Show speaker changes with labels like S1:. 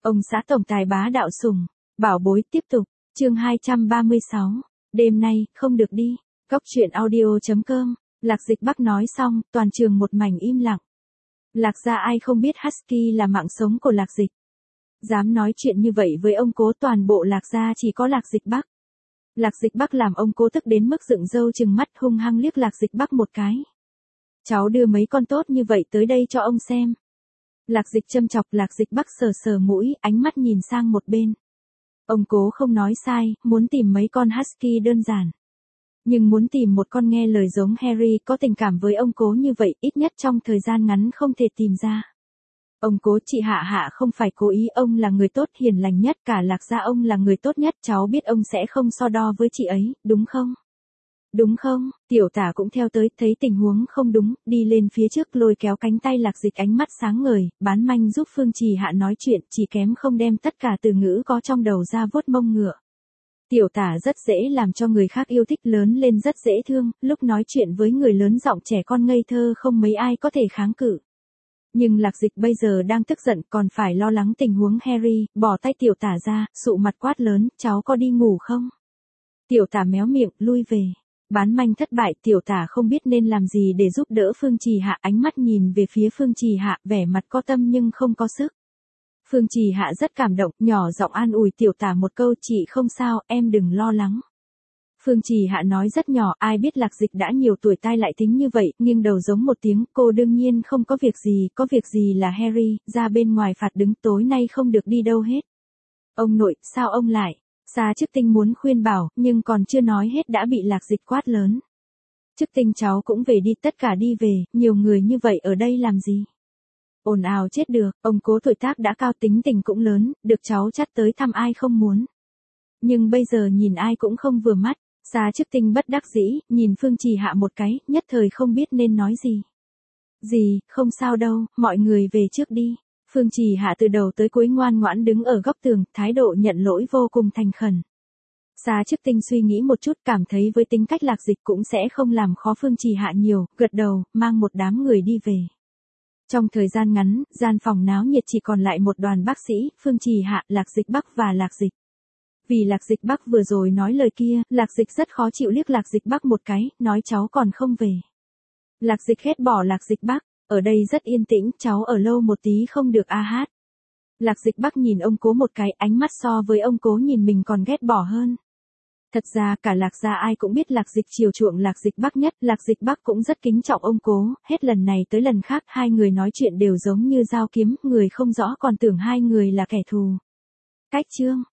S1: Ông xã tổng tài bá đạo sủng, bảo bối tiếp tục, chương 236, đêm nay, không được đi, góc chuyện audio.com, Lạc Dịch Bắc nói xong, toàn trường một mảnh im lặng. Lạc gia ai không biết Husky là mạng sống của Lạc Dịch. Dám nói chuyện như vậy với ông cố, toàn bộ Lạc gia chỉ có Lạc Dịch Bắc. Lạc Dịch Bắc làm ông cố tức đến mức dựng râu trừng mắt, hung hăng liếc Lạc Dịch Bắc một cái. Cháu đưa mấy con tốt như vậy tới đây cho ông xem. Lạc Dịch châm chọc. Lạc Dịch Bắc sờ sờ mũi, ánh mắt nhìn sang một bên. Ông cố không nói sai, muốn tìm mấy con Husky đơn giản. Nhưng muốn tìm một con nghe lời giống Harry, có tình cảm với ông cố như vậy, ít nhất trong thời gian ngắn không thể tìm ra. Ông cố, chị Hạ không phải cố ý, ông là người tốt hiền lành nhất, cả Lạc gia ông là người tốt nhất, cháu biết ông sẽ không so đo với chị ấy, đúng không? Đúng không? Tiểu tả cũng theo tới, thấy tình huống không đúng, đi lên phía trước lôi kéo cánh tay Lạc Dịch, ánh mắt sáng ngời, bán manh giúp Phương Trì Hạ nói chuyện, chỉ kém không đem tất cả từ ngữ có trong đầu ra vuốt mông ngựa. Tiểu tả rất dễ làm cho người khác yêu thích, lớn lên rất dễ thương, lúc nói chuyện với người lớn giọng trẻ con ngây thơ không mấy ai có thể kháng cự. Nhưng Lạc Dịch bây giờ đang tức giận, còn phải lo lắng tình huống Harry, bỏ tay tiểu tả ra, sụ mặt quát lớn, cháu có đi ngủ không? Tiểu tả méo miệng, lui về. Bán manh thất bại, tiểu tả không biết nên làm gì để giúp đỡ Phương Trì Hạ, ánh mắt nhìn về phía Phương Trì Hạ, vẻ mặt có tâm nhưng không có sức. Phương Trì Hạ rất cảm động, nhỏ giọng an ủi tiểu tả một câu, chị không sao, em đừng lo lắng. Phương Trì Hạ nói rất nhỏ, ai biết Lạc Dịch đã nhiều tuổi tai lại tính như vậy, nghiêng đầu giống một tiếng, cô đương nhiên không có việc gì là Harry, ra bên ngoài phạt đứng, tối nay không được đi đâu hết. Ông nội, sao ông lại? Sa Chức Tinh muốn khuyên bảo, nhưng còn chưa nói hết đã bị Lạc Dịch quát lớn. Chức Tinh cháu cũng về đi, tất cả đi về, nhiều người như vậy ở đây làm gì? Ồn ào chết được, ông cố tuổi tác đã cao, tính tình cũng lớn, được cháu chắt tới thăm ai không muốn. Nhưng bây giờ nhìn ai cũng không vừa mắt. Sa Chức Tinh bất đắc dĩ, nhìn Phương Trì Hạ một cái, nhất thời không biết nên nói gì. Gì, không sao đâu, mọi người về trước đi. Phương Trì Hạ từ đầu tới cuối ngoan ngoãn đứng ở góc tường, thái độ nhận lỗi vô cùng thành khẩn. Sa Chức Tinh suy nghĩ một chút, cảm thấy với tính cách Lạc Dịch cũng sẽ không làm khó Phương Trì Hạ nhiều, gật đầu, mang một đám người đi về. Trong thời gian ngắn, gian phòng náo nhiệt chỉ còn lại một đoàn bác sĩ, Phương Trì Hạ, Lạc Dịch Bắc và Lạc Dịch. Vì Lạc Dịch Bắc vừa rồi nói lời kia, Lạc Dịch rất khó chịu, liếc Lạc Dịch Bắc một cái, nói cháu còn không về. Lạc Dịch ghét bỏ Lạc Dịch Bắc, ở đây rất yên tĩnh, cháu ở lâu một tí không được a hát. Lạc Dịch Bắc nhìn ông cố một cái, ánh mắt so với ông cố nhìn mình còn ghét bỏ hơn. Thật ra cả Lạc gia ai cũng biết Lạc Dịch chiều chuộng Lạc Dịch Bắc nhất, Lạc Dịch Bắc cũng rất kính trọng ông cố, hết lần này tới lần khác hai người nói chuyện đều giống như dao kiếm, người không rõ còn tưởng hai người là kẻ thù. Cách chương